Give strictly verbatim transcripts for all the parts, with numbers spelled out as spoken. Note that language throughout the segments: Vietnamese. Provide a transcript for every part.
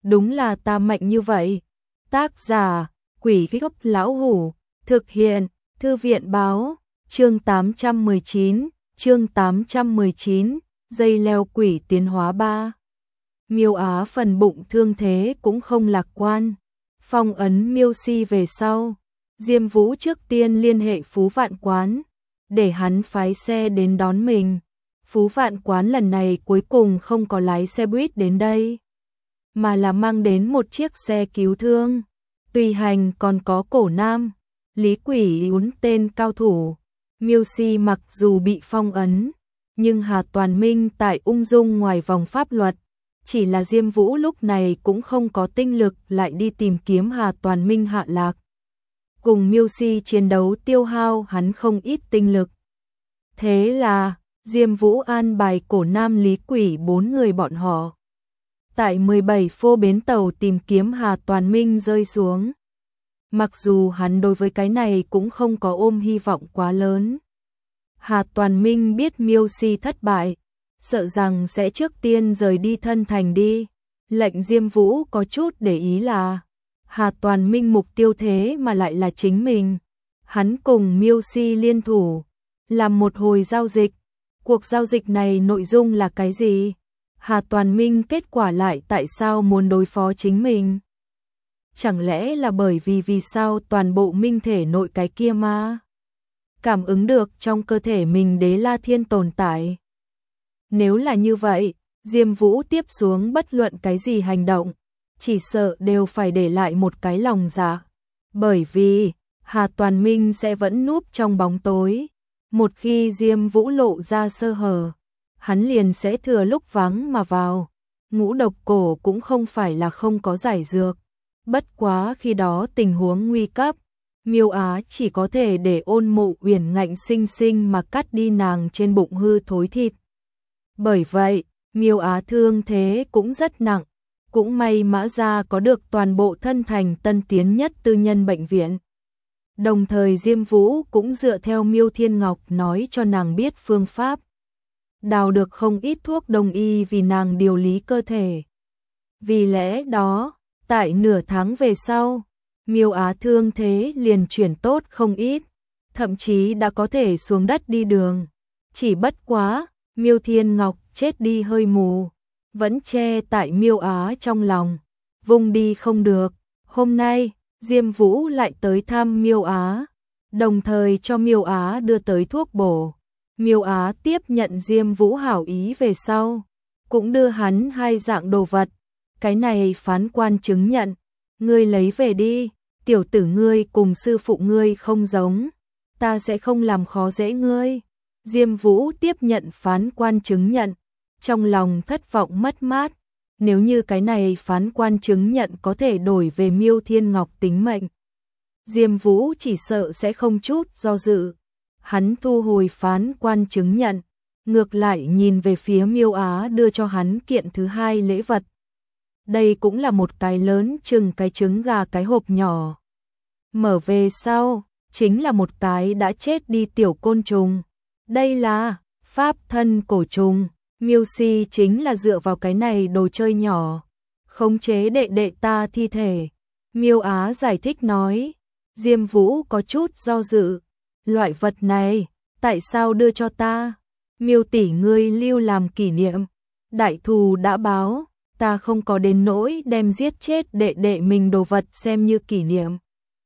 đúng là ta mạnh như vậy. Tác giả, Quỷ Gốc Lão Hủ, thực hiện, Thư viện báo, chương tám trăm mười chín, chương tám trăm mười chín, dây leo quỷ tiến hóa ba. Miêu Á phần bụng thương thế cũng không lạc quan, phong ấn Miêu Si về sau, Diêm Vũ trước tiên liên hệ Phú Vạn Quán, để hắn phái xe đến đón mình. Phú Vạn Quán lần này cuối cùng không có lái xe buýt đến đây, mà là mang đến một chiếc xe cứu thương. Tùy hành còn có Cổ Nam, Lý Quỷ Uốn tên cao thủ. Miêu Si mặc dù bị phong ấn, nhưng Hà Toàn Minh tại ung dung ngoài vòng pháp luật. Chỉ là Diêm Vũ lúc này cũng không có tinh lực lại đi tìm kiếm Hà Toàn Minh hạ lạc. Cùng Miêu Si chiến đấu tiêu hao hắn không ít tinh lực. Thế là Diêm Vũ an bài Cổ Nam, Lý Quỷ bốn người bọn họ tại mười bảy phô bến tàu tìm kiếm Hà Toàn Minh rơi xuống. Mặc dù hắn đối với cái này cũng không có ôm hy vọng quá lớn. Hà Toàn Minh biết Miêu Si thất bại, sợ rằng sẽ trước tiên rời đi thân thành đi. Lệnh Diêm Vũ có chút để ý là Hà Toàn Minh mục tiêu thế mà lại là chính mình. Hắn cùng Miêu Si liên thủ, làm một hồi giao dịch. Cuộc giao dịch này nội dung là cái gì? Hà Toàn Minh kết quả lại tại sao muốn đối phó chính mình? Chẳng lẽ là bởi vì vì sao toàn bộ minh thể nội cái kia ma cảm ứng được trong cơ thể mình Đế La Thiên tồn tại? Nếu là như vậy, Diêm Vũ tiếp xuống bất luận cái gì hành động, chỉ sợ đều phải để lại một cái lòng dạ. Bởi vì Hà Toàn Minh sẽ vẫn núp trong bóng tối. Một khi Diêm Vũ lộ ra sơ hở, hắn liền sẽ thừa lúc vắng mà vào. Ngũ độc cổ cũng không phải là không có giải dược. Bất quá khi đó tình huống nguy cấp, Miêu Á chỉ có thể để Ôn Mộ Uyển ngạnh sinh sinh mà cắt đi nàng trên bụng hư thối thịt. Bởi vậy, Miêu Á thương thế cũng rất nặng. Cũng may Mã Gia có được toàn bộ thân thành tân tiến nhất tư nhân bệnh viện. Đồng thời Diêm Vũ cũng dựa theo Miêu Thiên Ngọc nói cho nàng biết phương pháp. Đào được không ít thuốc đông y vì nàng điều lý cơ thể. Vì lẽ đó, tại nửa tháng về sau, Miêu Á thương thế liền chuyển tốt không ít, thậm chí đã có thể xuống đất đi đường. Chỉ bất quá, Miêu Thiên Ngọc chết đi hơi mù, vẫn che tại Miêu Á trong lòng, vùng đi không được. Hôm nay, Diêm Vũ lại tới thăm Miêu Á, đồng thời cho Miêu Á đưa tới thuốc bổ. Miêu Á tiếp nhận Diêm Vũ hảo ý về sau, cũng đưa hắn hai dạng đồ vật. Cái này phán quan chứng nhận, ngươi lấy về đi, tiểu tử ngươi cùng sư phụ ngươi không giống, ta sẽ không làm khó dễ ngươi. Diêm Vũ tiếp nhận phán quan chứng nhận, trong lòng thất vọng mất mát. Nếu như cái này phán quan chứng nhận có thể đổi về Miêu Thiên Ngọc tính mệnh, Diêm Vũ chỉ sợ sẽ không chút do dự. Hắn thu hồi phán quan chứng nhận, ngược lại nhìn về phía Miêu Á đưa cho hắn kiện thứ hai lễ vật. Đây cũng là một cái lớn chừng cái trứng gà cái hộp nhỏ. Mở về sau, chính là một cái đã chết đi tiểu côn trùng. Đây là pháp thân cổ trùng. Miêu Si chính là dựa vào cái này đồ chơi nhỏ khống chế đệ đệ ta thi thể. Miêu Á giải thích nói. Diêm Vũ có chút do dự. Loại vật này, tại sao đưa cho ta? Miêu tỷ ngươi lưu làm kỷ niệm. Đại thù đã báo, ta không có đến nỗi đem giết chết đệ đệ mình đồ vật xem như kỷ niệm.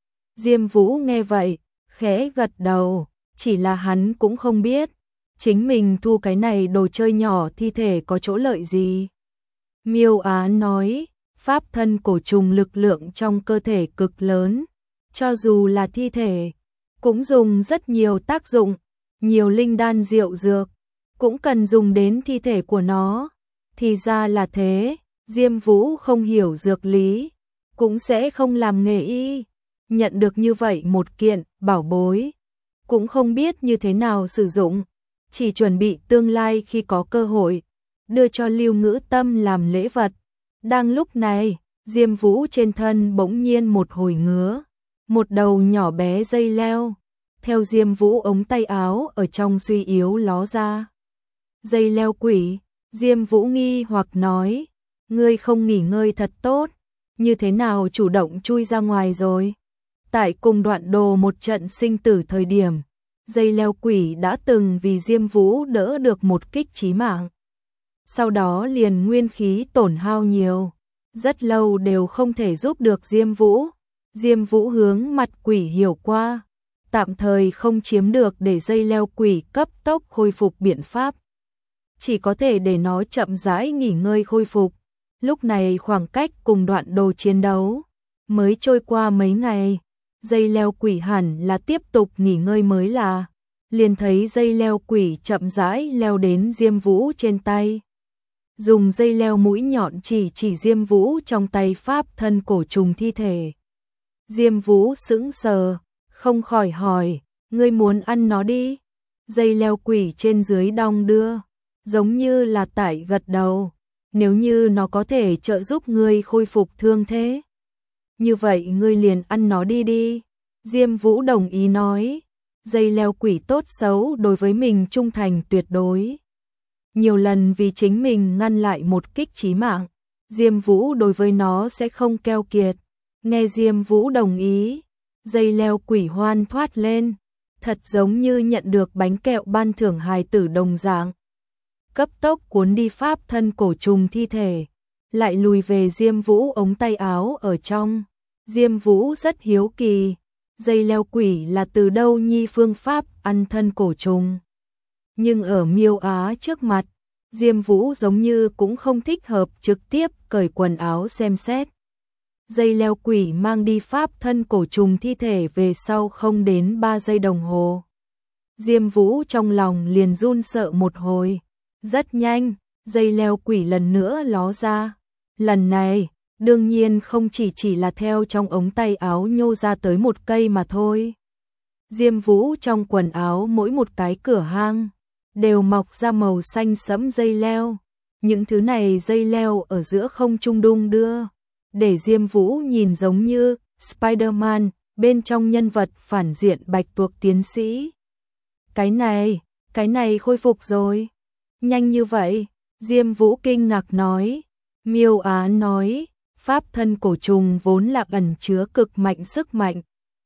Diêm Vũ nghe vậy, khẽ gật đầu, chỉ là hắn cũng không biết chính mình thu cái này đồ chơi nhỏ thi thể có chỗ lợi gì. Miêu Á nói, pháp thân cổ trùng lực lượng trong cơ thể cực lớn, cho dù là thi thể, cũng dùng rất nhiều tác dụng, nhiều linh đan diệu dược, cũng cần dùng đến thi thể của nó. Thì ra là thế, Diêm Vũ không hiểu dược lý, cũng sẽ không làm nghề y. Nhận được như vậy một kiện bảo bối, cũng không biết như thế nào sử dụng, chỉ chuẩn bị tương lai khi có cơ hội, đưa cho Lưu Ngữ Tâm làm lễ vật. Đang lúc này, Diêm Vũ trên thân bỗng nhiên một hồi ngứa, một đầu nhỏ bé dây leo, theo Diêm Vũ ống tay áo ở trong suy yếu ló ra. Dây leo quỷ, Diêm Vũ nghi hoặc nói, ngươi không nghỉ ngơi thật tốt, như thế nào chủ động chui ra ngoài rồi? Tại cùng Đoạn Đồ một trận sinh tử thời điểm, dây leo quỷ đã từng vì Diêm Vũ đỡ được một kích chí mạng. Sau đó liền nguyên khí tổn hao nhiều, rất lâu đều không thể giúp được Diêm Vũ. Diêm Vũ hướng mặt quỷ hiểu qua, tạm thời không chiếm được để dây leo quỷ cấp tốc khôi phục biện pháp. Chỉ có thể để nó chậm rãi nghỉ ngơi khôi phục. Lúc này khoảng cách cùng Đoạn Đồ chiến đấu mới trôi qua mấy ngày, dây leo quỷ hẳn là tiếp tục nghỉ ngơi mới là. Liền thấy dây leo quỷ chậm rãi leo đến Diêm Vũ trên tay. Dùng dây leo mũi nhọn chỉ chỉ Diêm Vũ trong tay pháp thân cổ trùng thi thể. Diêm Vũ sững sờ, không khỏi hỏi, ngươi muốn ăn nó đi? Dây leo quỷ trên dưới đong đưa, giống như là tại gật đầu, nếu như nó có thể trợ giúp ngươi khôi phục thương thế. Như vậy ngươi liền ăn nó đi đi. Diêm Vũ đồng ý nói, dây leo quỷ tốt xấu đối với mình trung thành tuyệt đối. Nhiều lần vì chính mình ngăn lại một kích chí mạng, Diêm Vũ đối với nó sẽ không keo kiệt. Nghe Diêm Vũ đồng ý, dây leo quỷ hoan thoát lên, thật giống như nhận được bánh kẹo ban thưởng hài tử đồng dạng. Cấp tốc cuốn đi pháp thân cổ trùng thi thể, lại lùi về Diêm Vũ ống tay áo ở trong. Diêm Vũ rất hiếu kỳ, dây leo quỷ là từ đâu nhi phương pháp ăn thân cổ trùng. Nhưng ở Miêu Á trước mặt, Diêm Vũ giống như cũng không thích hợp trực tiếp cởi quần áo xem xét. Dây leo quỷ mang đi pháp thân cổ trùng thi thể về sau không đến ba giây đồng hồ. Diêm Vũ trong lòng liền run sợ một hồi. Rất nhanh, dây leo quỷ lần nữa ló ra. Lần này, đương nhiên không chỉ chỉ là theo trong ống tay áo nhô ra tới một cây mà thôi. Diêm Vũ trong quần áo mỗi một cái cửa hang đều mọc ra màu xanh sẫm dây leo. Những thứ này dây leo ở giữa không trung đung đưa, để Diêm Vũ nhìn giống như Spider-Man bên trong nhân vật phản diện Bạch Tuộc tiến sĩ. Cái này, cái này khôi phục rồi. Nhanh như vậy, Diêm Vũ kinh ngạc nói. Miêu Á nói, pháp thân cổ trùng vốn là ẩn chứa cực mạnh sức mạnh.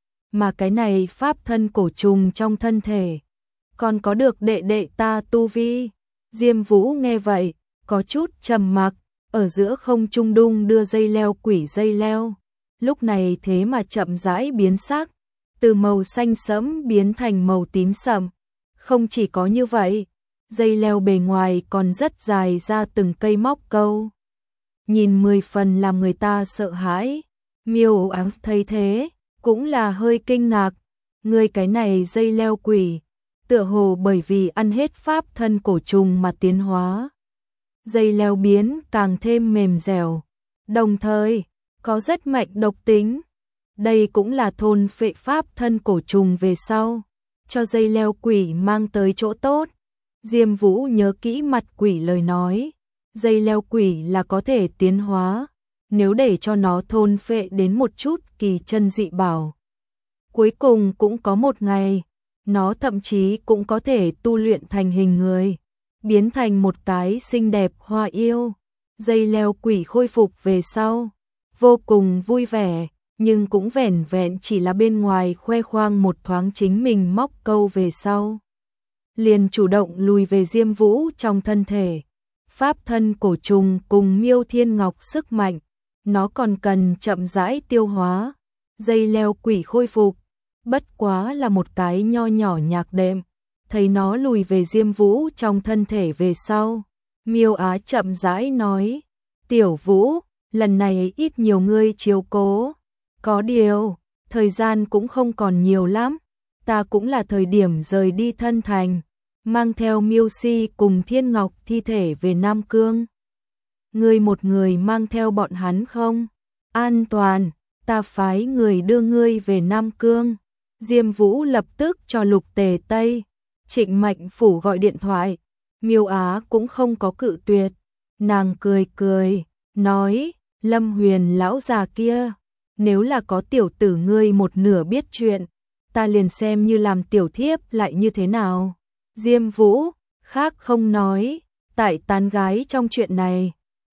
Mà cái này pháp thân cổ trùng trong thân thể, còn có được đệ đệ ta tu vi. Diêm Vũ nghe vậy, có chút trầm mặc, ở giữa không trung đung đưa dây leo quỷ dây leo. Lúc này thế mà chậm rãi biến sắc, từ màu xanh sẫm biến thành màu tím sẫm. Không chỉ có như vậy, dây leo bề ngoài còn rất dài ra từng cây móc câu. Nhìn mười phần làm người ta sợ hãi. Miêu Á thấy thế, cũng là hơi kinh ngạc. Người cái này dây leo quỷ, tựa hồ bởi vì ăn hết pháp thân cổ trùng mà tiến hóa. Dây leo biến càng thêm mềm dẻo, đồng thời có rất mạnh độc tính. Đây cũng là thôn phệ pháp thân cổ trùng về sau, cho dây leo quỷ mang tới chỗ tốt. Diêm Vũ nhớ kỹ mặt quỷ lời nói, dây leo quỷ là có thể tiến hóa, nếu để cho nó thôn phệ đến một chút kỳ chân dị bảo. Cuối cùng cũng có một ngày, nó thậm chí cũng có thể tu luyện thành hình người, biến thành một cái xinh đẹp hoa yêu. Dây leo quỷ khôi phục về sau, vô cùng vui vẻ, nhưng cũng vẻn vẹn chỉ là bên ngoài khoe khoang một thoáng chính mình móc câu về sau. Liền chủ động lùi về Diêm Vũ trong thân thể. Pháp thân cổ trùng cùng Miêu Thiên Ngọc sức mạnh, nó còn cần chậm rãi tiêu hóa. Dây leo quỷ khôi phục, bất quá là một cái nho nhỏ nhạc đệm. Thấy nó lùi về Diêm Vũ trong thân thể về sau, Miêu Á chậm rãi nói, Tiểu Vũ, lần này ít nhiều ngươi chiếu cố. Có điều, thời gian cũng không còn nhiều lắm, ta cũng là thời điểm rời đi thân thành, mang theo Miêu Si cùng Thiên Ngọc thi thể về Nam Cương. Ngươi một người mang theo bọn hắn không? An toàn, ta phái người đưa ngươi về Nam Cương. Diêm Vũ lập tức cho Lục Tề Tây, Trịnh Mạnh Phủ gọi điện thoại. Miêu Á cũng không có cự tuyệt, nàng cười cười, nói, Lâm Huyền lão già kia, nếu là có tiểu tử ngươi một nửa biết chuyện, ta liền xem như làm tiểu thiếp lại như thế nào. Diêm Vũ, khác không nói, tại tán gái trong chuyện này,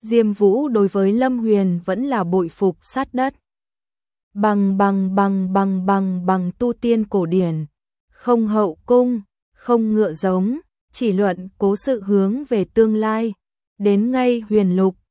Diêm Vũ đối với Lâm Huyền vẫn là bội phục sát đất. Bằng bằng bằng bằng bằng bằng tu tiên cổ điển, không hậu cung, không ngựa giống, chỉ luận cố sự hướng về tương lai. Đến ngay huyền lục,